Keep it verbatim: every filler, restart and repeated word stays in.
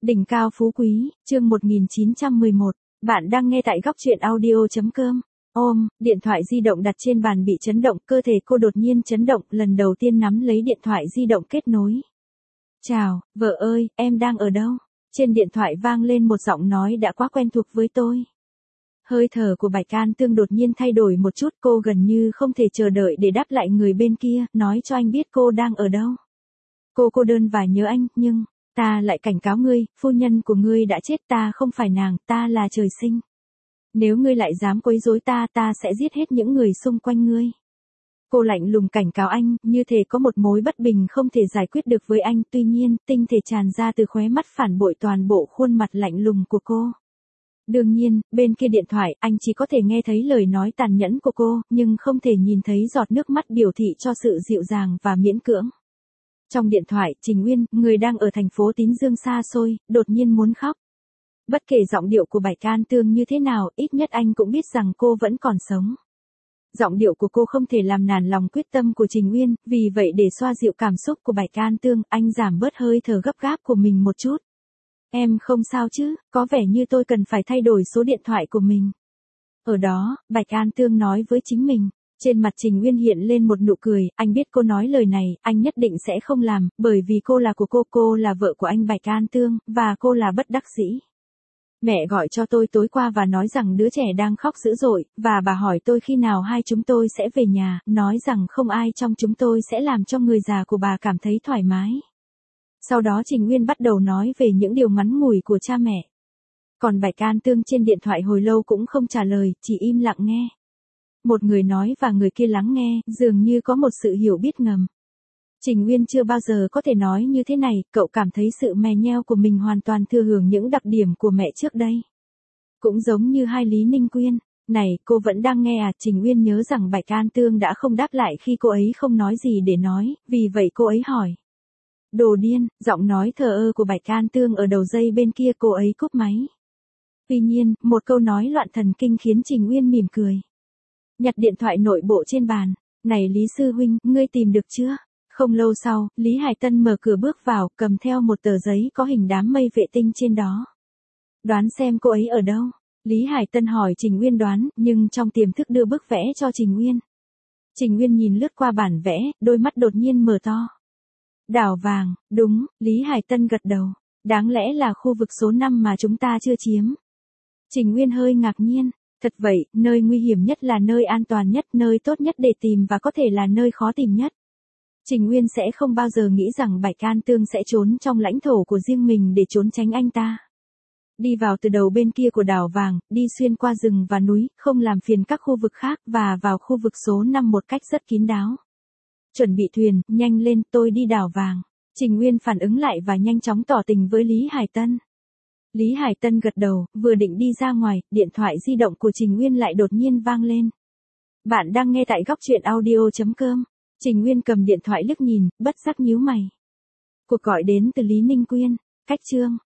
Đỉnh cao phú quý, chương một nghìn chín trăm mười một. Bạn đang nghe tại góc truyện audio.com. Ôm, điện thoại di động đặt trên bàn bị chấn động, cơ thể cô đột nhiên chấn động, lần đầu tiên nắm lấy điện thoại di động kết nối. Chào, vợ ơi, em đang ở đâu? Trên điện thoại vang lên một giọng nói đã quá quen thuộc với tôi. Hơi thở của Bạch An Tương đột nhiên thay đổi một chút, cô gần như không thể chờ đợi để đáp lại người bên kia, nói cho anh biết cô đang ở đâu. Cô cô đơn và nhớ anh, nhưng... Ta lại cảnh cáo ngươi, phu nhân của ngươi đã chết, ta không phải nàng, ta là trời sinh. Nếu ngươi lại dám quấy rối ta, ta sẽ giết hết những người xung quanh ngươi. Cô lạnh lùng cảnh cáo anh, như thể có một mối bất bình không thể giải quyết được với anh, tuy nhiên, tinh thể tràn ra từ khóe mắt phản bội toàn bộ khuôn mặt lạnh lùng của cô. Đương nhiên, bên kia điện thoại, anh chỉ có thể nghe thấy lời nói tàn nhẫn của cô, nhưng không thể nhìn thấy giọt nước mắt biểu thị cho sự dịu dàng và miễn cưỡng. Trong điện thoại, Trình Uyên, người đang ở thành phố Tín Dương xa xôi, đột nhiên muốn khóc. Bất kể giọng điệu của Bạch An Tương như thế nào, ít nhất anh cũng biết rằng cô vẫn còn sống. Giọng điệu của cô không thể làm nản lòng quyết tâm của Trình Uyên, vì vậy để xoa dịu cảm xúc của Bạch An Tương, anh giảm bớt hơi thở gấp gáp của mình một chút. Em không sao chứ, có vẻ như tôi cần phải thay đổi số điện thoại của mình. Ở đó, Bạch An Tương nói với chính mình. Trên mặt Trình Uyên hiện lên một nụ cười, anh biết cô nói lời này, anh nhất định sẽ không làm, bởi vì cô là của cô, cô là vợ của anh Bạch An Tương, và cô là bất đắc dĩ. Mẹ gọi cho tôi tối qua và nói rằng đứa trẻ đang khóc dữ dội, và bà hỏi tôi khi nào hai chúng tôi sẽ về nhà, nói rằng không ai trong chúng tôi sẽ làm cho người già của bà cảm thấy thoải mái. Sau đó Trình Uyên bắt đầu nói về những điều ngắn ngủi của cha mẹ. Còn Bạch An Tương trên điện thoại hồi lâu cũng không trả lời, chỉ im lặng nghe. Một người nói và người kia lắng nghe, dường như có một sự hiểu biết ngầm. Trình Uyên chưa bao giờ có thể nói như thế này, cậu cảm thấy sự mè nheo của mình hoàn toàn thừa hưởng những đặc điểm của mẹ trước đây. Cũng giống như hai Lý Ninh Quyên. Này, cô vẫn đang nghe à? Trình Uyên nhớ rằng Bạch An Tương đã không đáp lại khi cô ấy không nói gì để nói, vì vậy cô ấy hỏi. Đồ điên, giọng nói thờ ơ của Bạch An Tương ở đầu dây bên kia, cô ấy cúp máy. Tuy nhiên, một câu nói loạn thần kinh khiến Trình Uyên mỉm cười. Nhặt điện thoại nội bộ trên bàn. Này Lý Sư Huynh, ngươi tìm được chưa? Không lâu sau, Lý Hải Tân mở cửa bước vào, cầm theo một tờ giấy có hình đám mây vệ tinh trên đó. Đoán xem cô ấy ở đâu? Lý Hải Tân hỏi Trình Uyên đoán, nhưng trong tiềm thức đưa bức vẽ cho Trình Uyên. Trình Uyên nhìn lướt qua bản vẽ, đôi mắt đột nhiên mở to. Đảo vàng, đúng, Lý Hải Tân gật đầu. Đáng lẽ là khu vực số năm mà chúng ta chưa chiếm. Trình Uyên hơi ngạc nhiên. Thật vậy, nơi nguy hiểm nhất là nơi an toàn nhất, nơi tốt nhất để tìm và có thể là nơi khó tìm nhất. Trình Uyên sẽ không bao giờ nghĩ rằng Bạch An Tương sẽ trốn trong lãnh thổ của riêng mình để trốn tránh anh ta. Đi vào từ đầu bên kia của đảo vàng, đi xuyên qua rừng và núi, không làm phiền các khu vực khác và vào khu vực số năm một cách rất kín đáo. Chuẩn bị thuyền, nhanh lên, tôi đi đảo vàng. Trình Uyên phản ứng lại và nhanh chóng tỏ tình với Lý Hải Tân. Lý Hải Tân gật đầu, vừa định đi ra ngoài, điện thoại di động của Trình Uyên lại đột nhiên vang lên. Bạn đang nghe tại góc truyện audio.com. Trình Uyên cầm điện thoại liếc nhìn, bất giác nhíu mày. Cuộc gọi đến từ Lý Ninh Quyên. Cách chương.